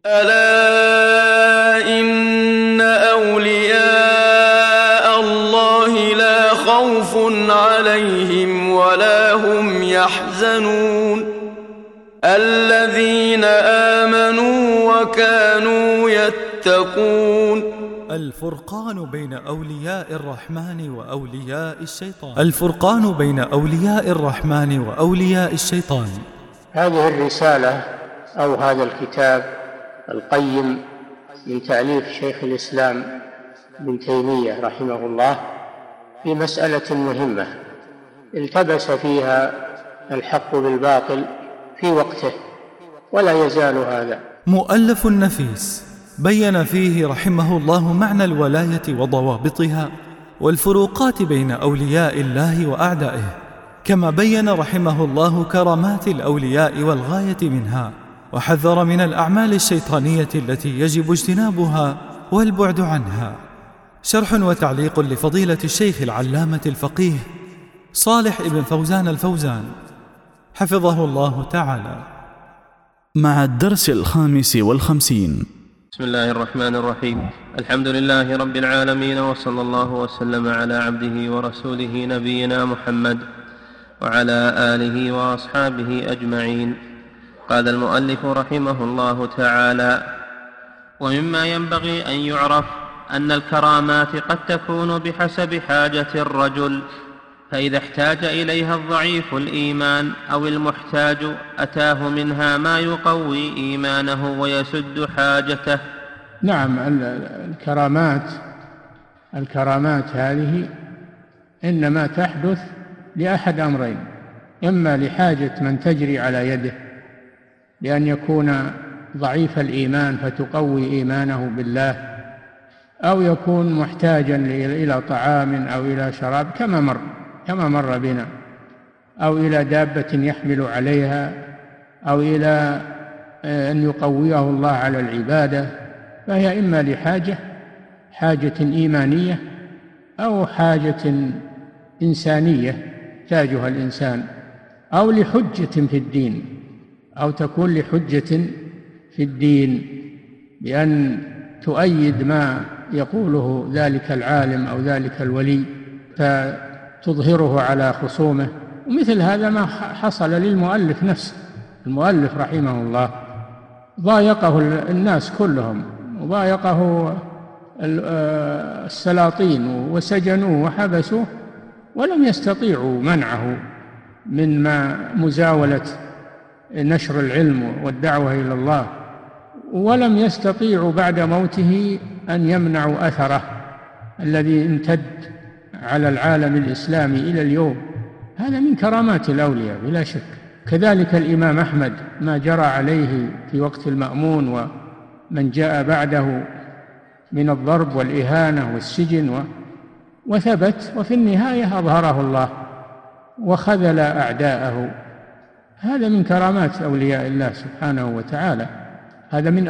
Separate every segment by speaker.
Speaker 1: ألا إن أولياء الله لا خوف عليهم ولا هم يحزنون الذين آمنوا وكانوا يتقون.
Speaker 2: الفرقان بين أولياء الرحمن وأولياء الشيطان. الفرقان بين أولياء الرحمن وأولياء الشيطان.
Speaker 3: هذه الرسالة أو هذا الكتاب القيم من تأليف شيخ الإسلام ابن تيمية رحمه الله في مسألة مهمة التبس فيها الحق بالباطل في وقته ولا يزال هذا.
Speaker 2: مؤلف نفيس بين فيه رحمه الله معنى الولاية وضوابطها والفروقات بين أولياء الله وأعدائه، كما بين رحمه الله كرامات الأولياء والغاية منها، وحذر من الأعمال الشيطانية التي يجب اجتنابها والبعد عنها. شرح وتعليق لفضيلة الشيخ العلامة الفقيه صالح ابن فوزان الفوزان حفظه الله تعالى، مع الدرس 55.
Speaker 4: بسم الله الرحمن الرحيم. الحمد لله رب العالمين، وصلى الله وسلم على عبده ورسوله نبينا محمد وعلى آله وأصحابه أجمعين. قال المؤلف رحمه الله تعالى: ومما ينبغي أن يعرف أن الكرامات قد تكون بحسب حاجة الرجل، فإذا احتاج إليها الضعيف الإيمان أو المحتاج أتاه منها ما يقوي إيمانه ويسد حاجته.
Speaker 3: نعم، الكرامات هذه إنما تحدث لأحد أمرين: إما لحاجة من تجري على يده لأن يكون ضعيف الإيمان فتقوي إيمانه بالله، أو يكون محتاجا إلى طعام أو إلى شراب كما مر بنا، أو إلى دابة يحمل عليها، أو إلى أن يقويه الله على العبادة. فهي إما حاجة إيمانية أو حاجة إنسانية يحتاجها الإنسان، أو لحجة في الدين، أو تكون لحجة في الدين بأن تؤيد ما يقوله ذلك العالم أو ذلك الولي فتظهره على خصومه. ومثل هذا ما حصل للمؤلف نفسه. المؤلف رحمه الله ضايقه الناس كلهم، وضايقه السلاطين وسجنوه وحبسوه، ولم يستطيعوا منعه من مزاولة نشر العلم والدعوة إلى الله، ولم يستطيعوا بعد موته أن يمنعوا أثره الذي امتد على العالم الإسلامي إلى اليوم. هذا من كرامات الأولياء بلا شك. كذلك الإمام أحمد ما جرى عليه في وقت المأمون ومن جاء بعده من الضرب والإهانة والسجن، وثبت، وفي النهاية أظهره الله وخذل أعداءه. هذا من كرامات أولياء الله سبحانه وتعالى. هذا من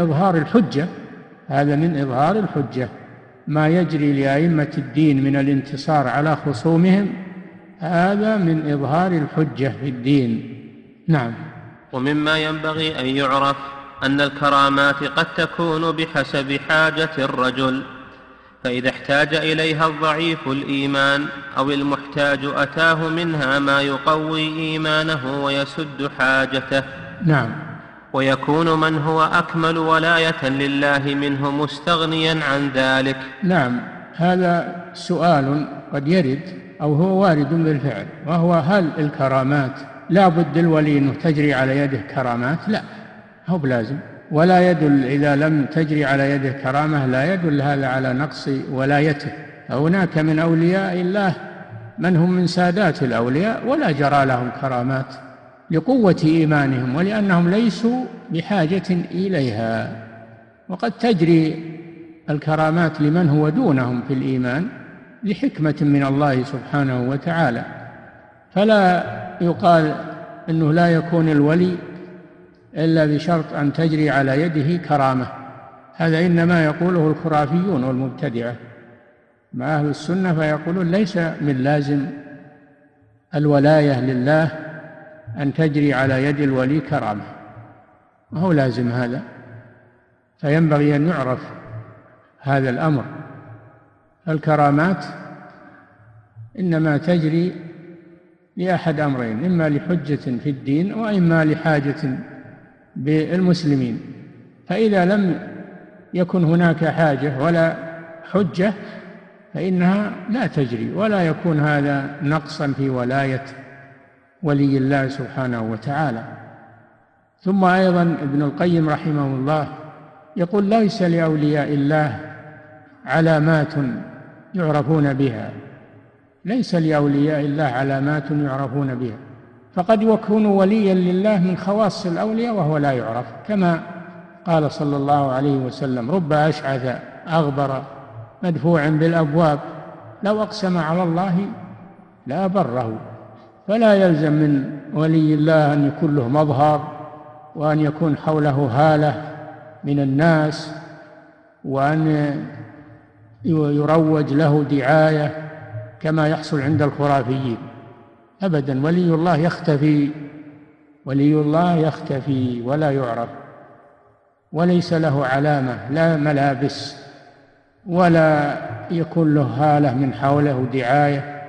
Speaker 3: إظهار الحجة. ما يجري لأئمة الدين من الانتصار على خصومهم هذا من إظهار الحجة في الدين. نعم.
Speaker 4: ومما ينبغي أن يعرف أن الكرامات قد تكون بحسب حاجة الرجل، فإذا احتاج إليها الضعيف الإيمان أو المحتاج أتاه منها ما يقوي إيمانه ويسد حاجته.
Speaker 3: نعم.
Speaker 4: ويكون من هو أكمل ولاية لله منه مستغنيا عن ذلك.
Speaker 3: نعم، هذا سؤال قد يرد أو هو وارد بالفعل، وهو: هل الكرامات لا بد الولي أنه تجري على يده كرامات؟ لا، هو بلازم. ولا يدل إذا لم تجري على يده كرامة لا يدل هذا على نقص ولايته. هناك من أولياء الله من هم من سادات الأولياء ولا جرى لهم كرامات لقوة إيمانهم ولأنهم ليسوا بحاجة إليها. وقد تجري الكرامات لمن هو دونهم في الإيمان لحكمة من الله سبحانه وتعالى. فلا يقال أنه لا يكون الولي إلا بشرط أن تجري على يده كرامة. هذا إنما يقوله الخرافيون والمبتدعة. مع أهل السنة فيقولون ليس من لازم الولاية لله أن تجري على يد الولي كرامة، ما هو لازم هذا. فينبغي أن يعرف هذا الأمر. الكرامات إنما تجري لأحد أمرين: إما لحجة في الدين وإما لحاجة بالمسلمين. فإذا لم يكن هناك حاجة ولا حجة فإنها لا تجري، ولا يكون هذا نقصا في ولاية ولي الله سبحانه وتعالى. ثم أيضا ابن القيم رحمه الله يقول: ليس لأولياء الله علامات يعرفون بها، ليس لأولياء الله علامات يعرفون بها، فقد يكون وليا لله من خواص الأولياء وهو لا يعرف، كما قال صلى الله عليه وسلم: رب أشعث أغبر مدفوع بالأبواب لو أقسم على الله لا بره. فلا يلزم من ولي الله أن يكون له مظهر وأن يكون حوله هالة من الناس وأن يروج له دعاية كما يحصل عند الخرافيين. أبدا، ولي الله يختفي، ولي الله يختفي ولا يعرف، وليس له علامة، لا ملابس ولا يكون له هالة من حوله دعاية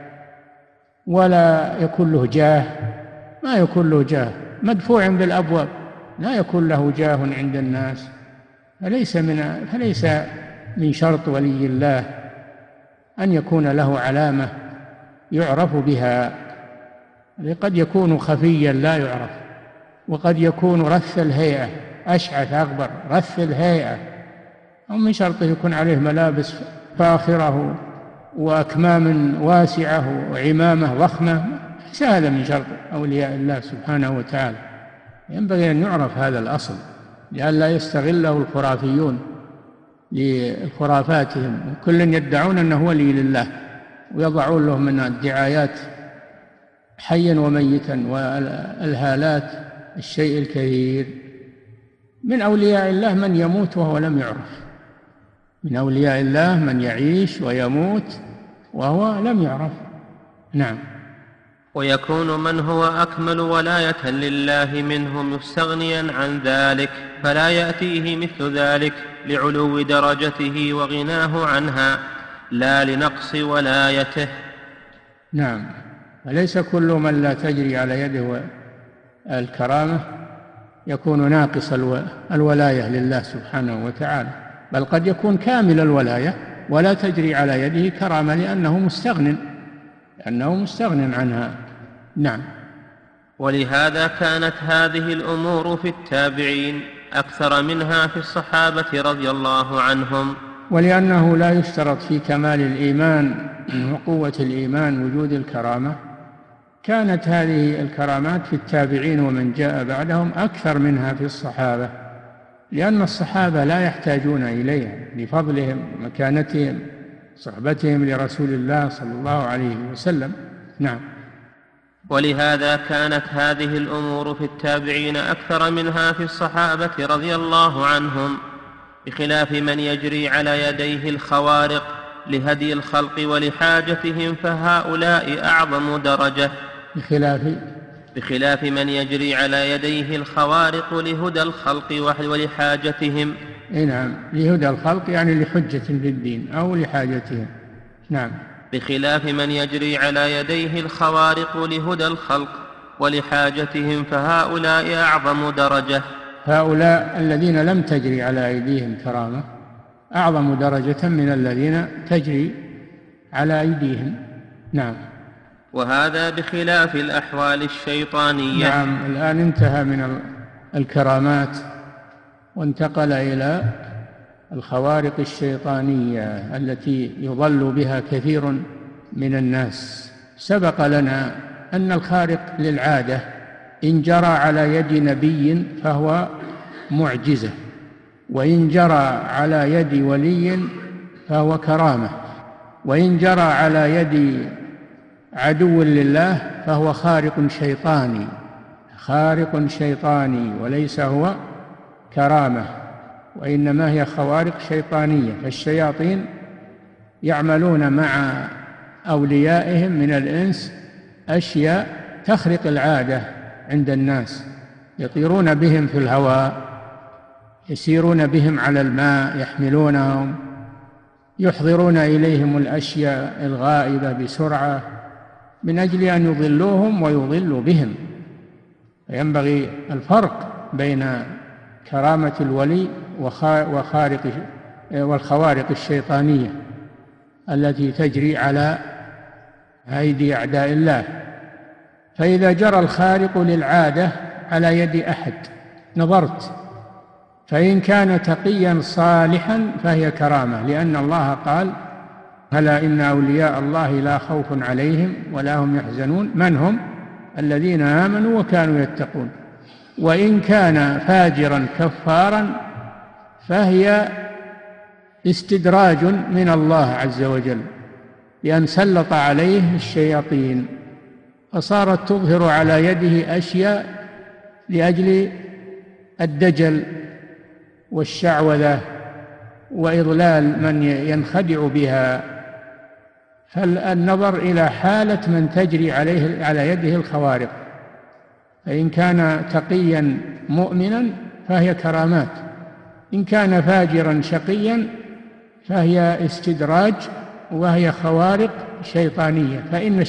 Speaker 3: ولا يكون له جاه، ما يكون له جاه، مدفوع بالأبواب، لا يكون له جاه عند الناس. فليس من شرط ولي الله أن يكون له علامة يعرف بها. قد يكون خفيا لا يعرف، وقد يكون رث الهيئة، أشعث أغبر رث الهيئة، أو من شرطه يكون عليه ملابس فاخرة وأكمام واسعة وعمامة ضخمة، ليس هذا من شرط أولياء الله سبحانه وتعالى. ينبغي أن يعرف هذا الأصل لئلا يستغله الخرافيون لخرافاتهم، كل يدعون أنه ولي لله ويضعون له من الدعايات حيا وميتا والهالات الشيء الكثير. من أولياء الله من يموت وهو لم يعرف، من أولياء الله من يعيش ويموت وهو لم يعرف. نعم.
Speaker 4: ويكون من هو أكمل ولاية لله منهم مستغنيا عن ذلك، فلا يأتيه مثل ذلك لعلو درجته وغناه عنها، لا لنقص ولايته.
Speaker 3: نعم. وليس كل من لا تجري على يده الكرامة يكون ناقص الولاية لله سبحانه وتعالى، بل قد يكون كامل الولاية ولا تجري على يده كرامة لأنه مستغن عنها. نعم.
Speaker 4: ولهذا كانت هذه الأمور في التابعين أكثر منها في الصحابة رضي الله عنهم.
Speaker 3: ولأنه لا يشترط في كمال الإيمان وقوة الإيمان وجود الكرامة، كانت هذه الكرامات في التابعين ومن جاء بعدهم أكثر منها في الصحابة، لأن الصحابة لا يحتاجون إليها لفضلهم ومكانتهم صحبتهم لرسول الله صلى الله عليه وسلم. نعم.
Speaker 4: ولهذا كانت هذه الأمور في التابعين أكثر منها في الصحابة رضي الله عنهم، بخلاف من يجري على يديه الخوارق لهدي الخلق ولحاجتهم، فهؤلاء أعظم درجة. بخلاف من يجري على يديه الخوارق لهدى الخلق ولحاجتهم.
Speaker 3: نعم، لهدى الخلق يعني لحجة في الدين أو لحاجتهم. نعم.
Speaker 4: بخلاف من يجري على يديه الخوارق لهدى الخلق ولحاجتهم، فهؤلاء أعظم درجة.
Speaker 3: هؤلاء الذين لم تجري على أيديهم كرامة أعظم درجة من الذين تجري على أيديهم. نعم.
Speaker 4: وهذا بخلاف الأحوال الشيطانية.
Speaker 3: نعم. الآن انتهى من الكرامات وانتقل إلى الخوارق الشيطانية التي يضل بها كثير من الناس. سبق لنا أن الخارق للعادة إن جرى على يد نبي فهو معجزة، وإن جرى على يد ولي فهو كرامة، وإن جرى على يد عدو لله فهو خارق شيطاني وليس هو كرامة، وإنما هي خوارق شيطانية. فالشياطين يعملون مع أوليائهم من الإنس أشياء تخرق العادة عند الناس، يطيرون بهم في الهواء، يسيرون بهم على الماء، يحملونهم، يحضرون إليهم الأشياء الغائبة بسرعة من أجل أن يضلوهم ويضلوا بهم. فينبغي الفرق بين كرامة الولي والخوارق الشيطانية التي تجري على أيدي أعداء الله. فإذا جرى الخارق للعادة على يد أحد نظرت، فإن كان تقيا صالحا فهي كرامة، لأن الله قال: ألا إن أولياء الله لا خوف عليهم ولا هم يحزنون. من هم؟ الذين آمنوا وكانوا يتقون. وإن كان فاجرا كفارا فهي استدراج من الله عز وجل، بأن سلط عليه الشياطين فصارت تظهر على يده أشياء لأجل الدجل والشعوذة وإضلال من ينخدع بها. فالنظر إلى حالة من تجري على يده الخوارق، فإن كان تقيا مؤمنا فهي كرامات، إن كان فاجرا شقيا فهي استدراج وهي خوارق شيطانية. فإن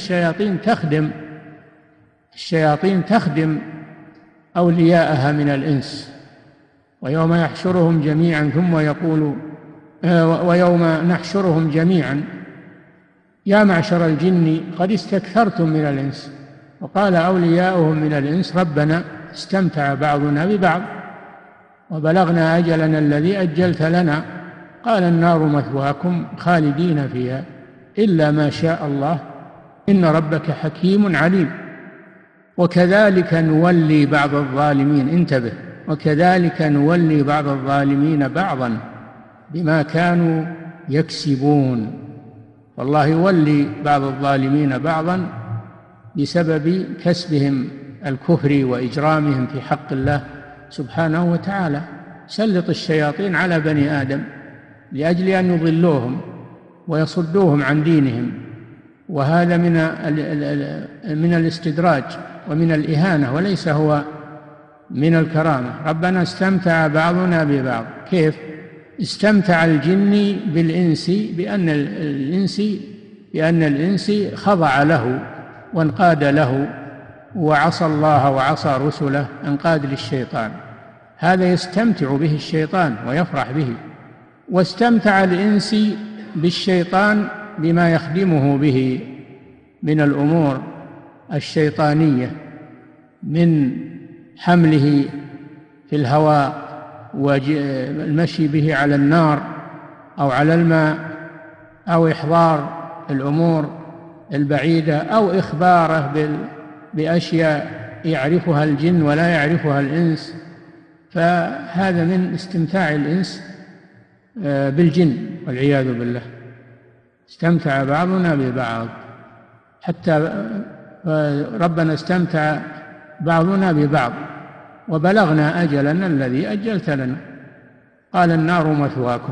Speaker 3: الشياطين تخدم أولياءها من الإنس. ويوم يحشرهم جميعا ثم يقول ويوم نحشرهم جميعا يا معشر الجن قد استكثرتم من الإنس، وقال أولياؤهم من الإنس ربنا استمتع بعضنا ببعض وبلغنا أجلنا الذي أجلت لنا قال النار مثواكم خالدين فيها إلا ما شاء الله إن ربك حكيم عليم. وكذلك نولي بعض الظالمين، انتبه، وكذلك نولي بعض الظالمين بعضا بما كانوا يكسبون. والله يولي بعض الظالمين بعضا بسبب كسبهم الكفر وإجرامهم في حق الله سبحانه وتعالى. سلط الشياطين على بني آدم لأجل أن يضلوهم ويصدوهم عن دينهم، وهذا من الاستدراج ومن الإهانة وليس هو من الكرامة. ربنا استمتع بعضنا ببعض. كيف؟ استمتع الجن بالإنس بأن الإنس خضع له وانقاد له وعصى الله وعصى رسله، انقاد للشيطان. هذا يستمتع به الشيطان ويفرح به. واستمتع الإنس بالشيطان بما يخدمه به من الأمور الشيطانية، من حمله في الهواء والمشي به على النار أو على الماء، أو إحضار الأمور البعيدة، أو إخباره بأشياء يعرفها الجن ولا يعرفها الإنس. فهذا من استمتاع الإنس بالجن والعياذ بالله. استمتع بعضنا ببعض، حتى ربنا استمتع بعضنا ببعض وبلغنا أجلنا الذي أجلت لنا قال النار مثواكم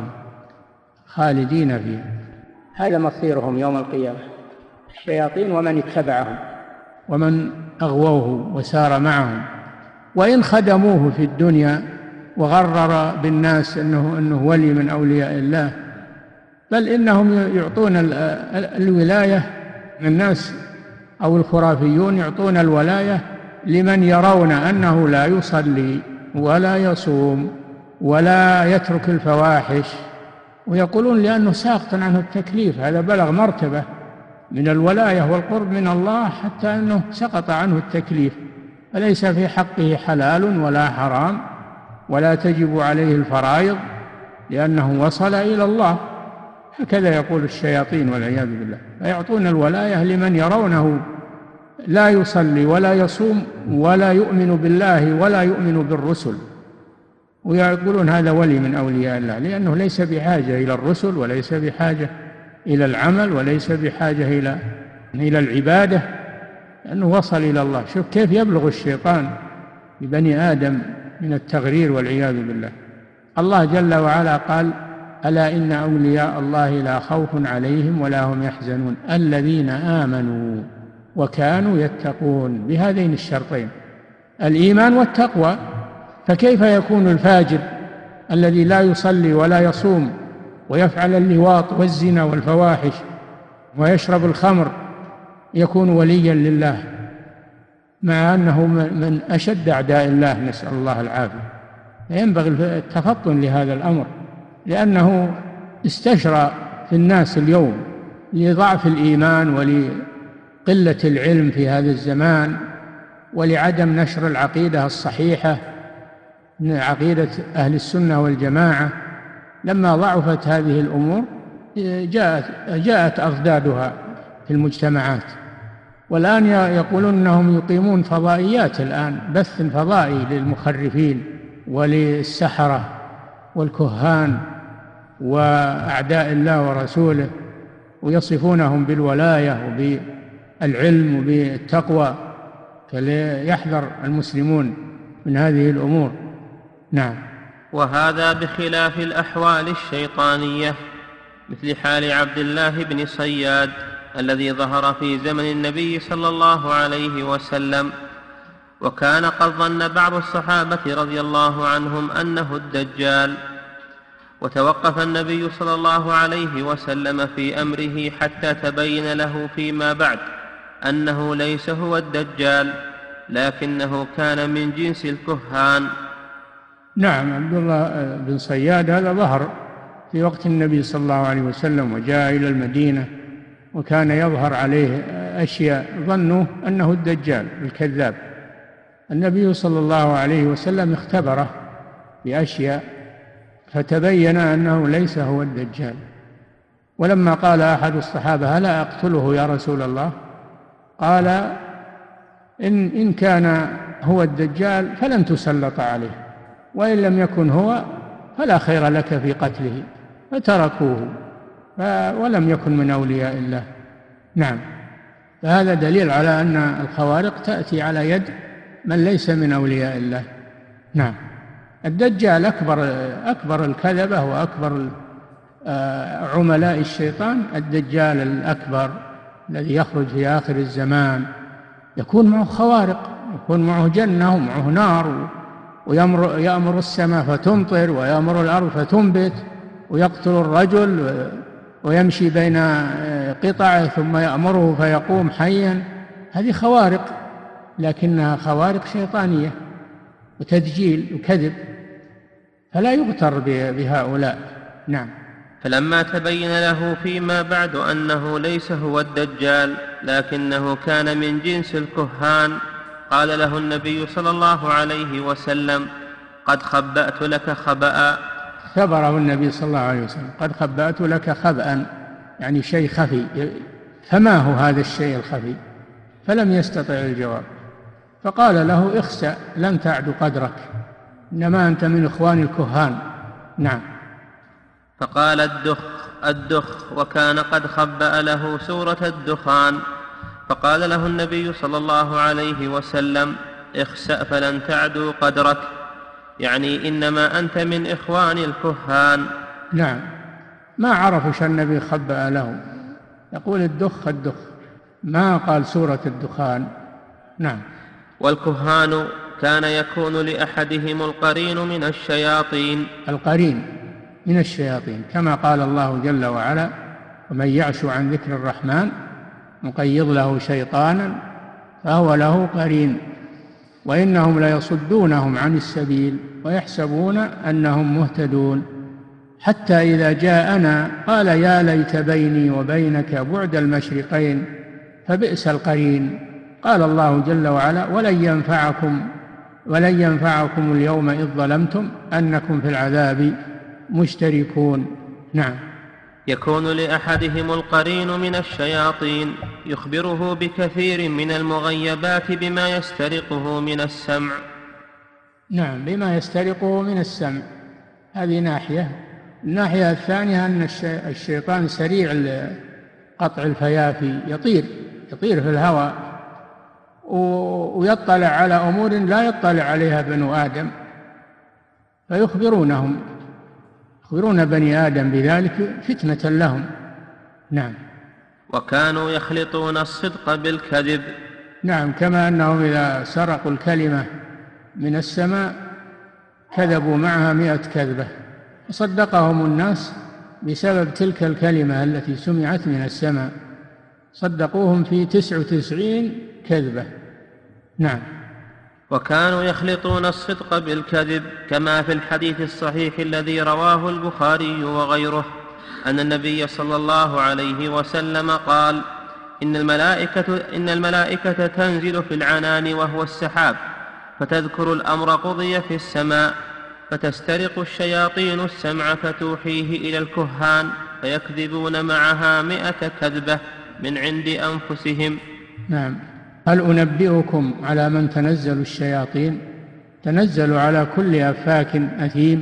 Speaker 3: خالدين فيها. هذا مصيرهم يوم القيامة، الشياطين ومن اتبعهم ومن أغووه وسار معهم. وإن خدموه في الدنيا وغرر بالناس أنه ولي من أولياء الله، بل إنهم يعطون الولاية، الناس أو الخرافيون يعطون الولاية لمن يرون أنه لا يصلي ولا يصوم ولا يترك الفواحش، ويقولون لأنه ساقط عنه التكليف. هذا بلغ مرتبة من الولاية والقرب من الله حتى أنه سقط عنه التكليف، فليس في حقه حلال ولا حرام ولا تجب عليه الفرائض لأنه وصل إلى الله. هكذا يقول الشياطين والعياذ بالله. فيعطون الولاية لمن يرونه لا يصلي ولا يصوم ولا يؤمن بالله ولا يؤمن بالرسل، ويقولون هذا ولي من أولياء الله، لأنه ليس بحاجة إلى الرسل وليس بحاجة إلى العمل وليس بحاجة إلى العبادة، لأنه وصل إلى الله. شوف كيف يبلغ الشيطان ببني آدم من التغرير والعياذ بالله. الله جل وعلا قال ألا إن أولياء الله لا خوف عليهم ولا هم يحزنون الذين آمنوا وكانوا يتقون، بهذين الشرطين الإيمان والتقوى. فكيف يكون الفاجر الذي لا يصلي ولا يصوم ويفعل اللواط والزنا والفواحش ويشرب الخمر يكون وليا لله، مع أنه من أشد أعداء الله، نسأل الله العافية. ينبغي التفطن لهذا الأمر، لأنه استشرى في الناس اليوم لضعف الإيمان ولقلة العلم في هذا الزمان ولعدم نشر العقيدة الصحيحة من عقيدة أهل السنة والجماعة. لما ضعفت هذه الأمور جاءت أضدادها في المجتمعات. والآن يقولون أنهم يقيمون فضائيات، الآن بث فضائي للمخرفين وللسحرة والكهان وأعداء الله ورسوله، ويصفونهم بالولاية وبالعلم وبالتقوى، فليحذر المسلمون من هذه الأمور. نعم.
Speaker 4: وهذا بخلاف الأحوال الشيطانية مثل حال عبد الله بن صياد الذي ظهر في زمن النبي صلى الله عليه وسلم، وكان قد ظن بعض الصحابة رضي الله عنهم أنه الدجال، وتوقف النبي صلى الله عليه وسلم في أمره حتى تبين له فيما بعد أنه ليس هو الدجال، لكنه كان من جنس الكهان.
Speaker 3: نعم، عبد الله بن صياد هذا ظهر في وقت النبي صلى الله عليه وسلم وجاء إلى المدينة، وكان يظهر عليه أشياء ظنوا أنه الدجال الكذاب. النبي صلى الله عليه وسلم اختبره بأشياء فتبين أنه ليس هو الدجال. ولما قال أحد الصحابة: هل أقتله يا رسول الله؟ قال: إن كان هو الدجال فلن تسلط عليه، وإن لم يكن هو فلا خير لك في قتله، فتركوه ولم يكن من أولياء الله. نعم، فهذا دليل على أن الخوارق تأتي على يد من ليس من أولياء الله. نعم. الدجال أكبر الكذبة وأكبر عملاء الشيطان، الدجال الأكبر الذي يخرج في آخر الزمان، يكون معه خوارق، يكون معه جنة ومعه نار، ويأمر السماء فتمطر ويأمر الأرض فتنبت، ويقتل الرجل ويمشي بين قطعه ثم يأمره فيقوم حيا. هذه خوارق، لكنها خوارق شيطانية وتدجيل وكذب، فلا يغتر بهؤلاء. نعم.
Speaker 4: فلما تبين له فيما بعد أنه ليس هو الدجال لكنه كان من جنس الكهان، قال له النبي صلى الله عليه وسلم: قد خبأت لك خبأ.
Speaker 3: خبره النبي صلى الله عليه وسلم: قد خبأت لك خبأ، يعني شيء خفي. فما هو هذا الشيء الخفي؟ فلم يستطع الجواب، فقال له: اخسأ، لن تعد قدرك، إنما أنت من إخوان الكهان. نعم.
Speaker 4: فقال: الدخ، وكان قد خبأ له سورة الدخان. فقال له النبي صلى الله عليه وسلم: اخسأ فلن تعدوا قدرك، يعني إنما أنت من إخوان الكهان.
Speaker 3: نعم، ما عرفوا النبي خبأ له، يقول الدخ، ما قال سورة الدخان. نعم.
Speaker 4: والكهان كان يكون لأحدهم القرين من الشياطين.
Speaker 3: القرين من الشياطين، كما قال الله جل وعلا: ومن يعش عن ذكر الرحمن نقيض له شيطانا فهو له قرين وإنهم ليصدونهم عن السبيل ويحسبون أنهم مهتدون حتى إذا جاءنا قال يا ليت بيني وبينك بعد المشرقين فبئس القرين. قال الله جل وعلا: ولن ينفعكم اليوم إذ ظلمتم أنكم في العذاب مشتركون. نعم.
Speaker 4: يكون لأحدهم القرين من الشياطين يخبره بكثير من المغيبات بما يسترقه من السمع.
Speaker 3: نعم، بما يسترقه من السمع، هذه ناحية. الناحية الثانية أن الشيطان سريع قطع الفيافي، يطير في الهواء ويطلع على أمور لا يطلع عليها بنو آدم، فيخبرون بني آدم بذلك فتنة لهم. نعم.
Speaker 4: وكانوا يخلطون الصدق بالكذب.
Speaker 3: نعم، كما أنهم إذا سرقوا الكلمة من السماء كذبوا معها 100 كذبة. صدقهم الناس بسبب تلك الكلمة التي سمعت من السماء، صدقوهم في 99 كذبة. نعم.
Speaker 4: وكانوا يخلطون الصدق بالكذب، كما في الحديث الصحيح الذي رواه البخاري وغيره أن النبي صلى الله عليه وسلم قال: إن الملائكة تنزل في العنان وهو السحاب، فتذكر الأمر قضي في السماء، فتسترق الشياطين السمع فتوحيه إلى الكهان، فيكذبون معها 100 كذبة من عند أنفسهم.
Speaker 3: نعم. هل أنبئكم على من تنزل الشياطين؟ تنزل على كل أفاك أثيم،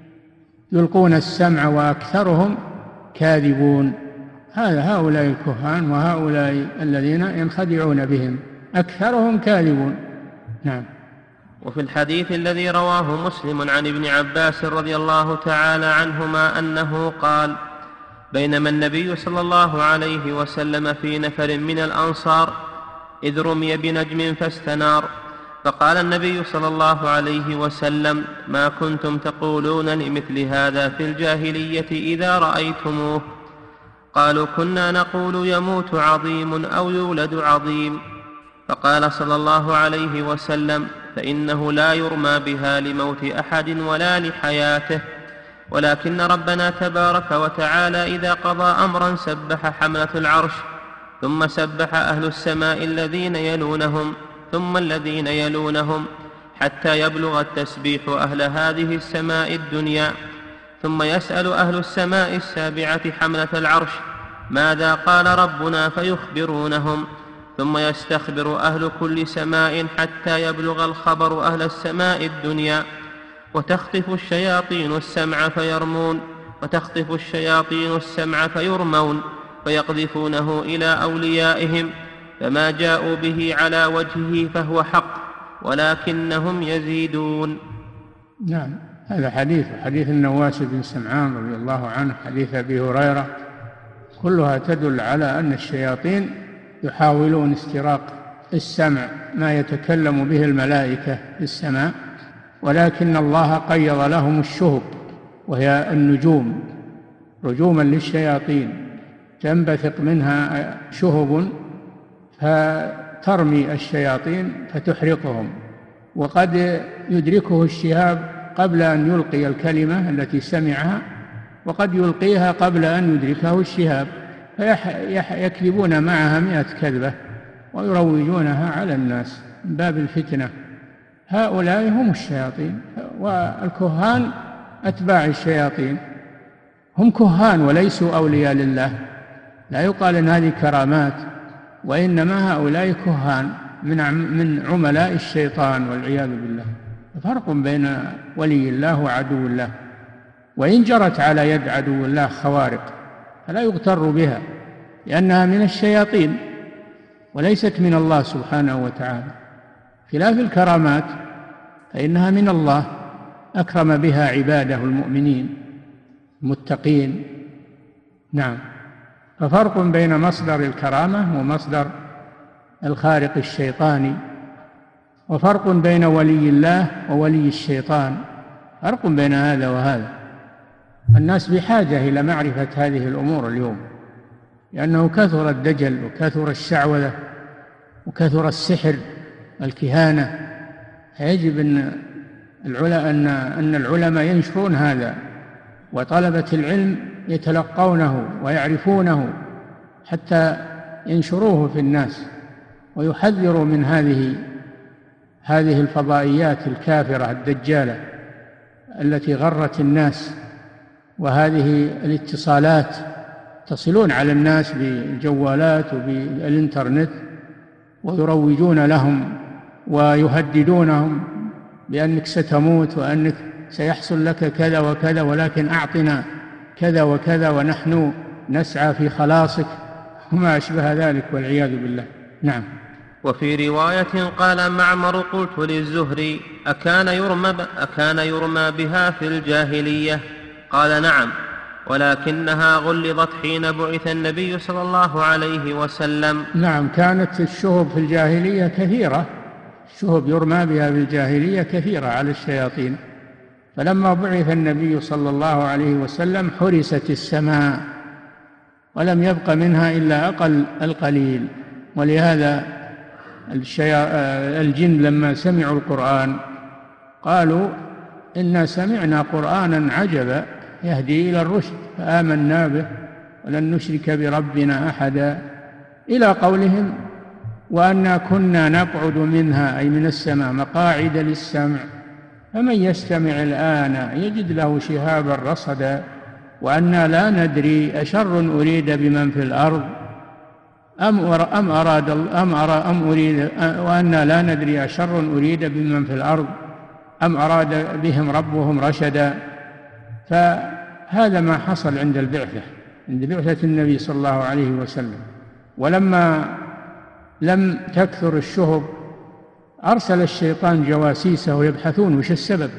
Speaker 3: يلقون السمع وأكثرهم كاذبون. هؤلاء الكهان وهؤلاء الذين ينخدعون بهم أكثرهم كاذبون. نعم.
Speaker 4: وفي الحديث الذي رواه مسلم عن ابن عباس رضي الله تعالى عنهما أنه قال: بينما النبي صلى الله عليه وسلم في نفر من الأنصار إذ رمي بنجم فاستنار، فقال النبي صلى الله عليه وسلم: ما كنتم تقولون لمثل هذا في الجاهلية إذا رأيتموه؟ قالوا: كنا نقول يموت عظيم أو يولد عظيم. فقال صلى الله عليه وسلم: فإنه لا يرمى بها لموت أحد ولا لحياته، ولكن ربنا تبارك وتعالى إذا قضى أمرا سبح حملة العرش، ثم سبح أهل السماء الذين يلونهم، ثم الذين يلونهم، حتى يبلغ التسبيح أهل هذه السماء الدنيا، ثم يسأل أهل السماء السابعة حملة العرش: ماذا قال ربنا؟ فيخبرونهم، ثم يستخبر أهل كل سماء حتى يبلغ الخبر أهل السماء الدنيا، وتخطف الشياطين السمع فيرمون، وتخطف الشياطين السمع فيرمون، فيقذفونه إلى أوليائهم، فما جاءوا به على وجهه فهو حق، ولكنهم يزيدون.
Speaker 3: نعم. هذا حديث النواس بن سمعان رضي الله عنه، حديث أبي هريرة، كلها تدل على أن الشياطين يحاولون استراق السمع، ما يتكلم به الملائكة في السماء، ولكن الله قيض لهم الشهب وهي النجوم، رجوما للشياطين تنبثق منها شهب فترمي الشياطين فتحرقهم، وقد يدركه الشهاب قبل أن يلقي الكلمة التي سمعها، وقد يلقيها قبل أن يدركه الشهاب، فيكذبون معها 100 كذبة ويروجونها على الناس من باب الفتنة. هؤلاء هم الشياطين، والكهان أتباع الشياطين، هم كهان وليسوا أولياء لله. لا يقال أن هذه كرامات، وإنما هؤلاء كهان من عملاء الشيطان والعياذ بالله. فرق بين ولي الله وعدو الله، وإن جرت على يد عدو الله خوارق فلا يغتر بها، لأنها من الشياطين وليست من الله سبحانه وتعالى. خلاف الكرامات فإنها من الله، أكرم بها عباده المؤمنين المتقين. نعم. ففرق بين مصدر الكرامة ومصدر الخارق الشيطاني، وفرق بين ولي الله وولي الشيطان، فرق بين هذا وهذا. الناس بحاجة إلى معرفة هذه الأمور اليوم، لأنه كثر الدجل وكثر الشعوذة وكثر السحر الكهانة. يجب أن العلماء ينشرون هذا، وطلبة العلم يتلقونه ويعرفونه حتى ينشروه في الناس، ويحذروا من هذه الفضائيات الكافرة الدجالة التي غرت الناس، وهذه الاتصالات، يتصلون على الناس بالجوالات وبالإنترنت ويروجون لهم ويهددونهم بأنك ستموت وأنك سيحصل لك كذا وكذا، ولكن أعطنا كذا وكذا ونحن نسعى في خلاصك، وما أشبه ذلك والعياذ بالله. نعم.
Speaker 4: وفي رواية قال معمر: قلت للزهري: أكان يرمى بها في الجاهلية؟ قال: نعم، ولكنها غلظت حين بعث النبي صلى الله عليه وسلم.
Speaker 3: نعم، كانت الشهب في الجاهلية كثيرة، الشهب يرمى بها في الجاهلية كثيرة على الشياطين، فلما بعث النبي صلى الله عليه وسلم حرست السماء ولم يبق منها إلا أقل القليل. ولهذا الجن لما سمعوا القرآن قالوا إنا سمعنا قرآنا عجبا يهدي إلى الرشد فآمنا به ولن نشرك بربنا أحدا، إلى قولهم وأنا كنا نقعد منها أي من السماء مقاعد للسمع فمن يستمع الآن يجد له شهابا رصدا وأنا لا ندري أشر أريد بمن في الأرض وأنا لا ندري أشر أريد بمن في الأرض أم أراد بهم ربهم رشدا. فهذا ما حصل عند بعثة النبي صلى الله عليه وسلم. ولما لم تكثر الشهب أرسل الشيطان جواسيسه يبحثون وش السبب،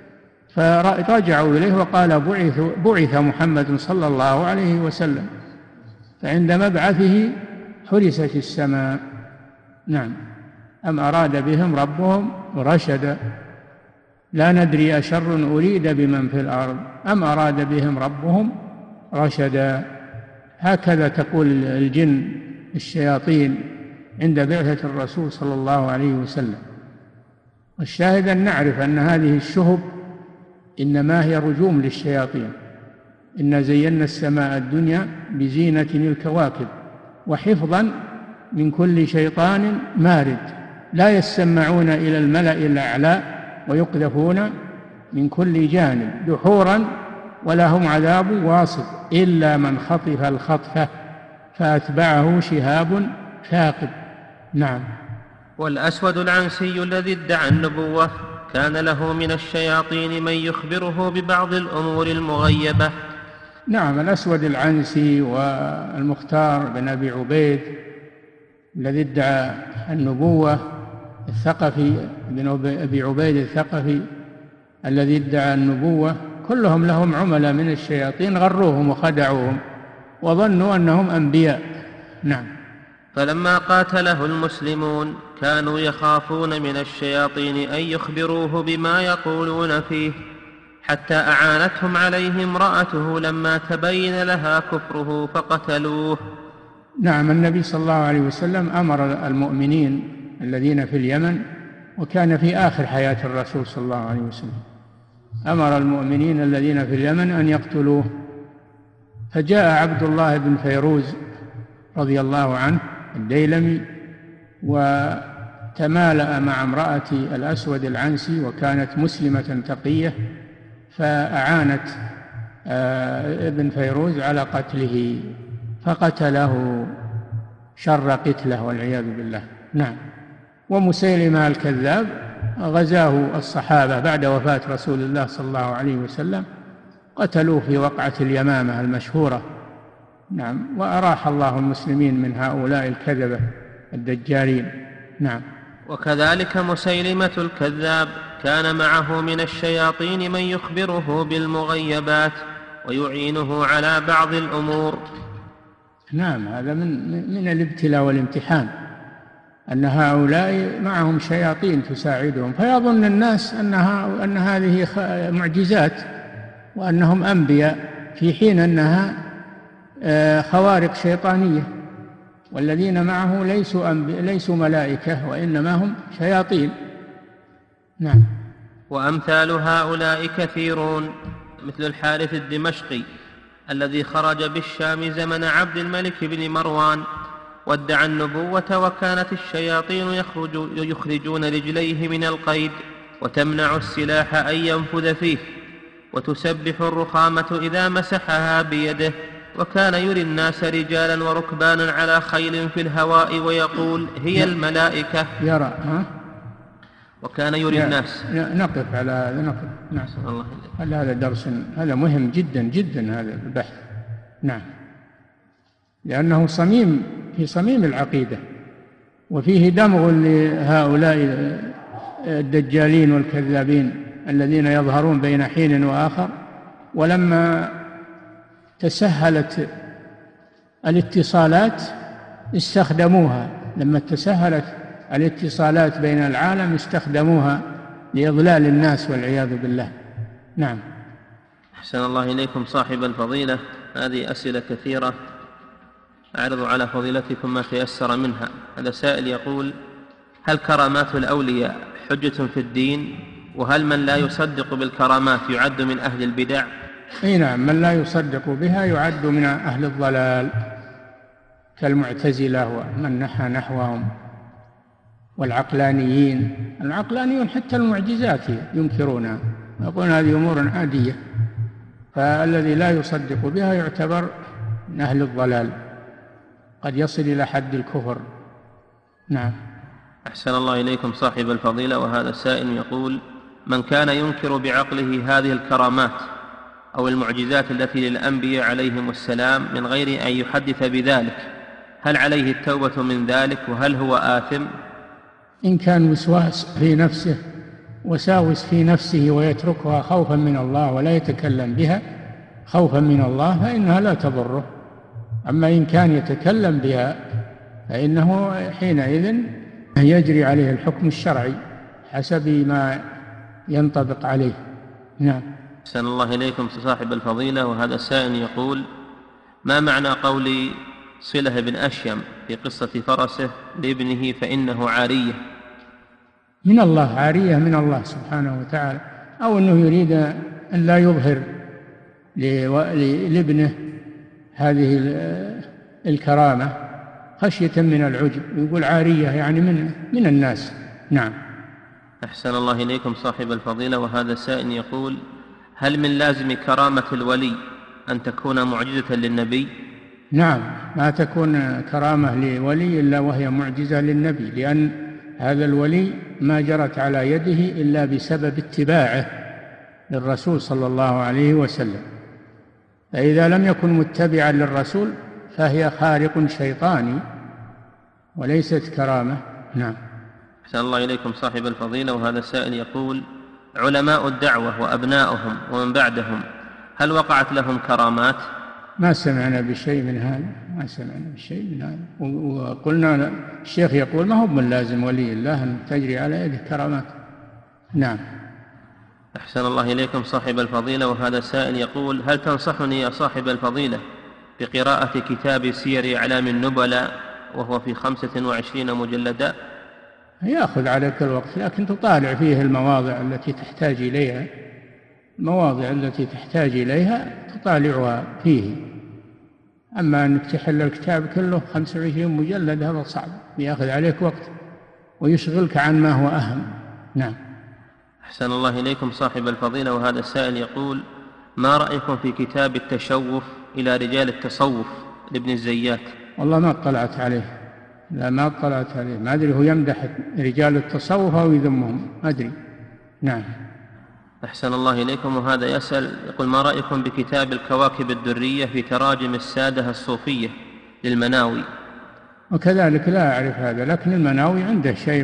Speaker 3: فرجعوا إليه وقال بعث محمد صلى الله عليه وسلم، فعند مبعثه حرست السماء. نعم. أم أراد بهم ربهم رشدا لا ندري أشر أريد بمن في الأرض أم أراد بهم ربهم رشدا. هكذا تقول الجن الشياطين عند بعثة الرسول صلى الله عليه وسلم. والشاهد أن نعرف أن هذه الشهب إنما هي رجوم للشياطين. إنا زينا السماء الدنيا بزينة الكواكب وحفظا من كل شيطان مارد لا يسمعون إلى الملأ الأعلى ويقذفون من كل جانب دحورا ولهم عذاب واصب إلا من خطف الخطفة فأتبعه شهاب ثاقب. نعم.
Speaker 4: والأسود العنسي الذي ادعى النبوة كان له من الشياطين من يخبره ببعض الأمور المغيبة.
Speaker 3: نعم. الأسود العنسي والمختار بن أبي عبيد الذي ادعى النبوة، الثقفي بن أبي عبيد الثقفي الذي ادعى النبوة، كلهم لهم عملاء من الشياطين غروهم وخدعوهم وظنوا أنهم أنبياء. نعم.
Speaker 4: فلما قاتله المسلمون كانوا يخافون من الشياطين أن يخبروه بما يقولون فيه، حتى أعانتهم عليه امرأته لما تبين لها كفره فقتلوه.
Speaker 3: نعم. النبي صلى الله عليه وسلم أمر المؤمنين الذين في اليمن، وكان في آخر حياة الرسول صلى الله عليه وسلم، أمر المؤمنين الذين في اليمن أن يقتلوه. فجاء عبد الله بن فيروز رضي الله عنه الديلمي وتمالأ مع امرأة الأسود العنسي وكانت مسلمة تقية، فأعانت ابن فيروز على قتله فقتله شر قتله والعياذ بالله. نعم. ومسيلمة الكذاب غزاه الصحابة بعد وفاة رسول الله صلى الله عليه وسلم، قتلوه في وقعة اليمامة المشهورة. نعم. وأراح الله المسلمين من هؤلاء الكذبة الدجالين. نعم.
Speaker 4: وكذلك مسيلمة الكذاب كان معه من الشياطين من يخبره بالمغيبات ويعينه على بعض الأمور.
Speaker 3: نعم. هذا من الابتلاء والامتحان، أن هؤلاء معهم شياطين تساعدهم، فيظن الناس أن هذه معجزات وأنهم أنبياء، في حين أنها خوارق شيطانية، والذين معه ليسوا ملائكة وإنما هم شياطين. نعم.
Speaker 4: وأمثال هؤلاء كثيرون، مثل الحارث الدمشقي الذي خرج بالشام زمن عبد الملك بن مروان وادعى النبوة، وكانت الشياطين يخرجون رجليه من القيد وتمنع السلاح أن ينفذ فيه، وتسبح الرخامة إذا مسحها بيده، وكان يري الناس رجالا وركبانا على خيل في الهواء ويقول هي الملائكة.
Speaker 3: يرى
Speaker 4: وكان يري الناس.
Speaker 3: نقف على هذا. نقف. نعم. الله. هذا درس، هذا مهم جدا جدا هذا البحث. نعم. لأنه في صميم العقيدة، وفيه دمغ لهؤلاء الدجالين والكذابين الذين يظهرون بين حين وآخر. ولما تسهلت الاتصالات استخدموها، لما تسهلت الاتصالات بين العالم استخدموها لإضلال الناس والعياذ بالله. نعم.
Speaker 4: أحسن الله إليكم صاحب الفضيلة، هذه أسئلة كثيرة أعرض على فضيلتكم ما تيسر منها. هذا سائل يقول: هل كرامات الأولياء حجة في الدين؟ وهل من لا يصدق بالكرامات يعد من أهل البدع؟
Speaker 3: اي نعم، من لا يصدق بها يعد من أهل الضلال كالمعتزلة ومن نحى نحوهم والعقلانيون حتى المعجزات ينكرونها، يقولون هذه أمور عادية. فالذي لا يصدق بها يعتبر من أهل الضلال، قد يصل إلى حد الكفر. نعم.
Speaker 4: أحسن الله إليكم صاحب الفضيلة، وهذا السائل يقول: من كان ينكر بعقله هذه الكرامات أو المعجزات التي للأنبياء عليهم السلام من غير أن يحدث بذلك، هل عليه التوبة من ذلك؟ وهل هو آثم؟
Speaker 3: إن كان وساوس في نفسه ويتركها خوفا من الله ولا يتكلم بها خوفا من الله فإنها لا تضره. أما إن كان يتكلم بها فإنه حينئذ يجري عليه الحكم الشرعي حسب ما ينطبق عليه. نعم.
Speaker 4: أحسن الله إليكم صاحب الفضيلة، وهذا السائل يقول: ما معنى قول صلة بن أشيم في قصة فرسه لابنه فإنه عارية؟
Speaker 3: من الله، عارية من الله سبحانه وتعالى، أو أنه يريد أن لا يظهر لابنه هذه الكرامة خشية من العجب، يقول عارية يعني من الناس. نعم.
Speaker 4: أحسن الله إليكم صاحب الفضيلة، وهذا السائل يقول: هل من لازم كرامة الولي أن تكون معجزة للنبي؟
Speaker 3: نعم، ما تكون كرامة لولي إلا وهي معجزة للنبي، لأن هذا الولي ما جرت على يده إلا بسبب اتباعه للرسول صلى الله عليه وسلم، فإذا لم يكن متبعا للرسول فهي خارق شيطاني وليست كرامة. نعم.
Speaker 4: أحسن الله إليكم صاحب الفضيلة، وهذا السائل يقول: علماء الدعوة وأبناؤهم ومن بعدهم هل وقعت لهم كرامات؟
Speaker 3: ما سمعنا بشيء من هذا، وقلنا الشيخ يقول ما هو من لازم ولي الله أن تجري على يده كرامات. نعم.
Speaker 4: أحسن الله إليكم صاحب الفضيلة، وهذا السائل يقول: هل تنصحني يا صاحب الفضيلة بقراءة كتاب سير أعلام النبلاء وهو في 25 مجلدا؟
Speaker 3: يأخذ عليك الوقت، لكن تطالع فيه المواضع التي تحتاج إليها تطالعها فيه. أما أنك تحل الكتاب كله 25 مجلد هذا صعب، يأخذ عليك وقت ويشغلك عن ما هو أهم. نعم.
Speaker 4: أحسن الله إليكم صاحب الفضيلة، وهذا السائل يقول: ما رأيكم في كتاب التشوف إلى رجال التصوف لابن الزيات؟
Speaker 3: والله ما اطلعت عليه، ما أدري هو يمدح رجال التصوف أو يذمهم، ما أدري. نعم.
Speaker 4: أحسن الله إليكم، وهذا يسأل يقول: ما رأيكم بكتاب الكواكب الدرية في تراجم السادة الصوفية للمناوي؟
Speaker 3: وكذلك لا أعرف هذا، لكن المناوي عنده شيء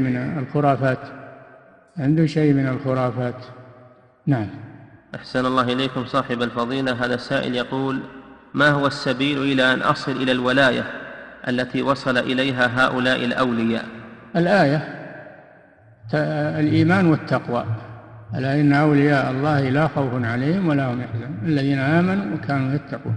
Speaker 3: من الخرافات. نعم.
Speaker 4: أحسن الله إليكم صاحب الفضيلة، هذا السائل يقول: ما هو السبيل إلى أن أصل إلى الولاية التي وصل إليها هؤلاء الأولياء؟
Speaker 3: الآية الإيمان والتقوى: ألا إن أولياء الله لا خوف عليهم ولا هم يحزنون الذين آمنوا وكانوا يتقون.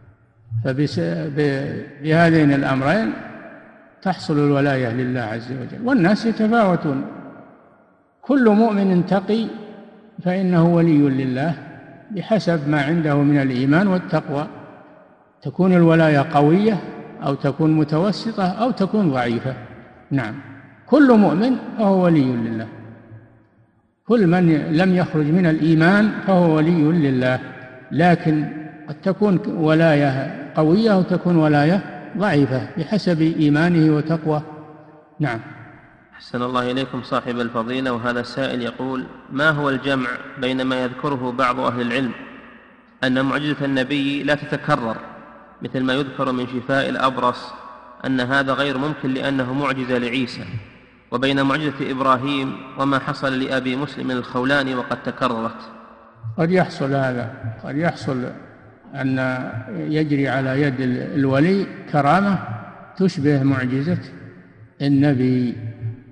Speaker 3: فبهذين الأمرين تحصل الولاية لله عز وجل. والناس يتفاوتون، كل مؤمن تقي فإنه ولي لله بحسب ما عنده من الإيمان والتقوى. تكون الولاية قوية أو تكون متوسطة أو تكون ضعيفة. نعم. كل مؤمن فهو ولي لله، كل من لم يخرج من الإيمان فهو ولي لله، لكن قد تكون ولاية قوية وتكون ولاية ضعيفة بحسب إيمانه وتقوى. نعم.
Speaker 4: أحسن الله إليكم صاحب الفضيلة، وهذا السائل يقول: ما هو الجمع بين ما يذكره بعض أهل العلم أن معجزة النبي لا تتكرر مثل ما يذكر من شفاء الأبرص أن هذا غير ممكن لأنه معجزة لعيسى، وبين معجزة إبراهيم وما حصل لأبي مسلم الخولاني وقد تكررت؟
Speaker 3: قد يحصل هذا، قد يحصل أن يجري على يد الولي كرامة تشبه معجزة النبي،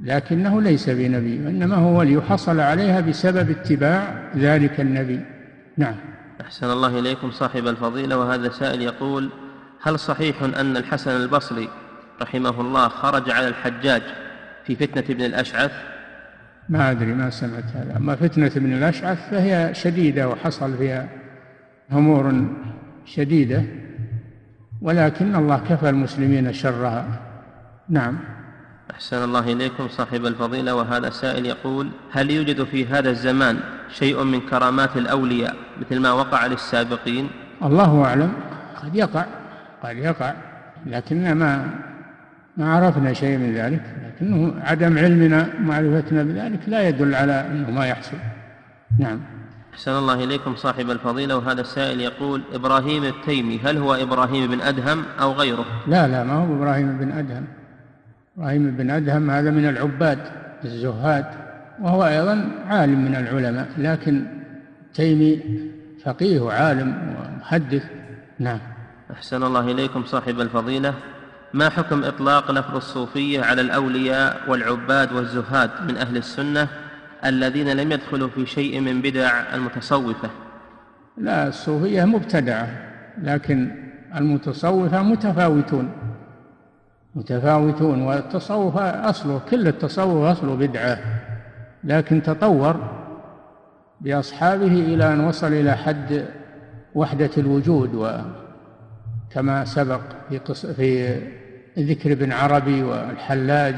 Speaker 3: لكنه ليس بنبي، إنما هو ولي حصل عليها بسبب اتباع ذلك النبي. نعم.
Speaker 4: أحسن الله إليكم صاحب الفضيلة. وهذا سائل يقول: هل صحيح أن الحسن البصري رحمه الله خرج على الحجاج في فتنة ابن الأشعث؟
Speaker 3: ما أدري، ما سمعت هذا. أما فتنة ابن الأشعث فهي شديدة وحصل فيها أمور شديدة، ولكن الله كفى المسلمين شرها. نعم.
Speaker 4: أحسن الله إليكم صاحب الفضيلة. وهذا سائل يقول: هل يوجد في هذا الزمان شيء من كرامات الأولياء مثل ما وقع للسابقين؟
Speaker 3: الله أعلم، قد يقع، لكن ما عرفنا شيء من ذلك، لكنه عدم علمنا معرفتنا بذلك لا يدل على أنه ما يحصل. نعم.
Speaker 4: أحسن الله إليكم صاحب الفضيلة. وهذا السائل يقول: إبراهيم التيمي هل هو إبراهيم بن أدهم أو غيره؟
Speaker 3: لا، ما هو إبراهيم بن أدهم. إبراهيم بن أدهم هذا من العباد الزهاد، وهو أيضا عالم من العلماء، لكن تيمي فقيه وعالم ومحدث. نعم.
Speaker 4: أحسن الله إليكم صاحب الفضيلة. ما حكم إطلاق لفظ الصوفية على الأولياء والعباد والزهاد من أهل السنة الذين لم يدخلوا في شيء من بدع المتصوفة؟
Speaker 3: لا، الصوفية مبتدعة، لكن المتصوفة متفاوتون، والتصوف أصله، كل التصوف أصله بدعة، لكن تطور بأصحابه إلى أن وصل إلى حد وحدة الوجود، وكما سبق في ذكر ابن عربي والحلاج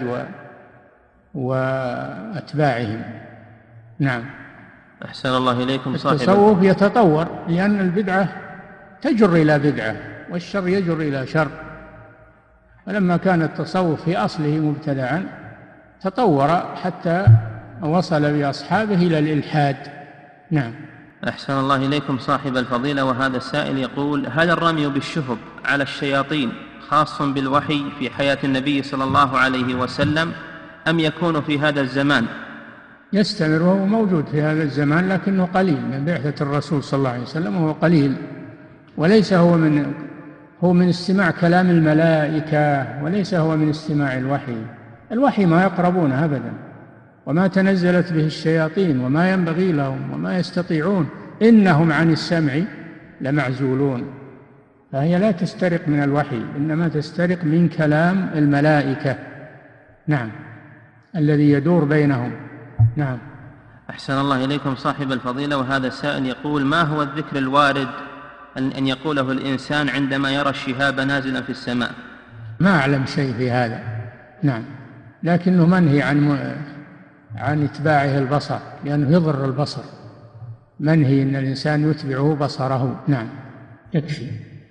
Speaker 3: وأتباعهم. نعم.
Speaker 4: أحسن الله إليكم صاحب
Speaker 3: التصوف يتطور، لأن البدعة تجر إلى بدعة والشر يجر إلى شر، ولما كان التصوف في أصله مبتدعا تطور حتى وصل بأصحابه إلى الإلحاد. نعم.
Speaker 4: أحسن الله إليكم صاحب الفضيلة. وهذا السائل يقول: هل الرمي بالشهب على الشياطين خاص بالوحي في حياة النبي صلى الله عليه وسلم أم يكون في هذا الزمان؟
Speaker 3: يستمر، وهو موجود في هذا الزمان، لكنه قليل من بعثة الرسول صلى الله عليه وسلم، وهو قليل، وليس هو من استماع كلام الملائكة، وليس هو من استماع الوحي ما يقربونه أبدا، وما تنزلت به الشياطين، وما ينبغي لهم وما يستطيعون، إنهم عن السمع لمعزولون. فهي لا تسترق من الوحي، إنما تسترق من كلام الملائكة. نعم. الذي يدور بينهم. نعم.
Speaker 4: أحسن الله إليكم صاحب الفضيلة. وهذا السائل يقول: ما هو الذكر الوارد أن يقوله الإنسان عندما يرى الشهاب نازلا في السماء؟
Speaker 3: ما أعلم شيء في هذا. نعم. لكنه منهي عن إتباعه البصر، لأنه يضر البصر، منهي أن الإنسان يتبعه بصره. نعم. يكفي.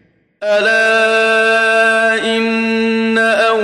Speaker 1: ألا إن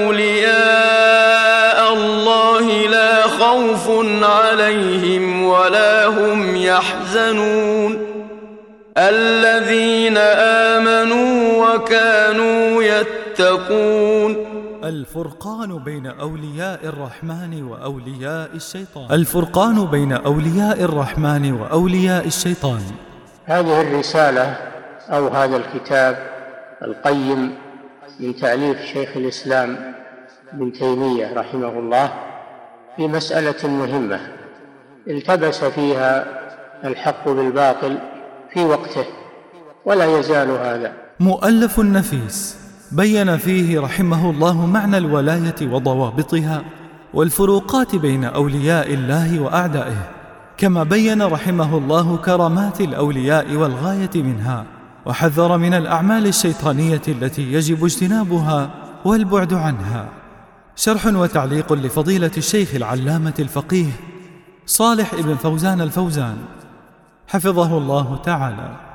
Speaker 1: أولياء الله لا خوف عليهم ولا هم يحزنون الذين آمنوا وكانوا يتقون.
Speaker 2: الفرقان بين أولياء الرحمن وأولياء الشيطان. الفرقان بين أولياء الرحمن وأولياء الشيطان.
Speaker 3: هذه الرسالة أو هذا الكتاب القيم من تأليف شيخ الإسلام ابن تيمية رحمه الله في مسألة مهمة التبس فيها الحق بالباطل في وقته، ولا يزال هذا.
Speaker 2: مؤلف نفيس بين فيه رحمه الله معنى الولاية وضوابطها والفروقات بين أولياء الله وأعدائه، كما بين رحمه الله كرامات الأولياء والغاية منها، وحذر من الأعمال الشيطانية التي يجب اجتنابها والبعد عنها. شرح وتعليق لفضيلة الشيخ العلامة الفقيه صالح ابن فوزان الفوزان حفظه الله تعالى.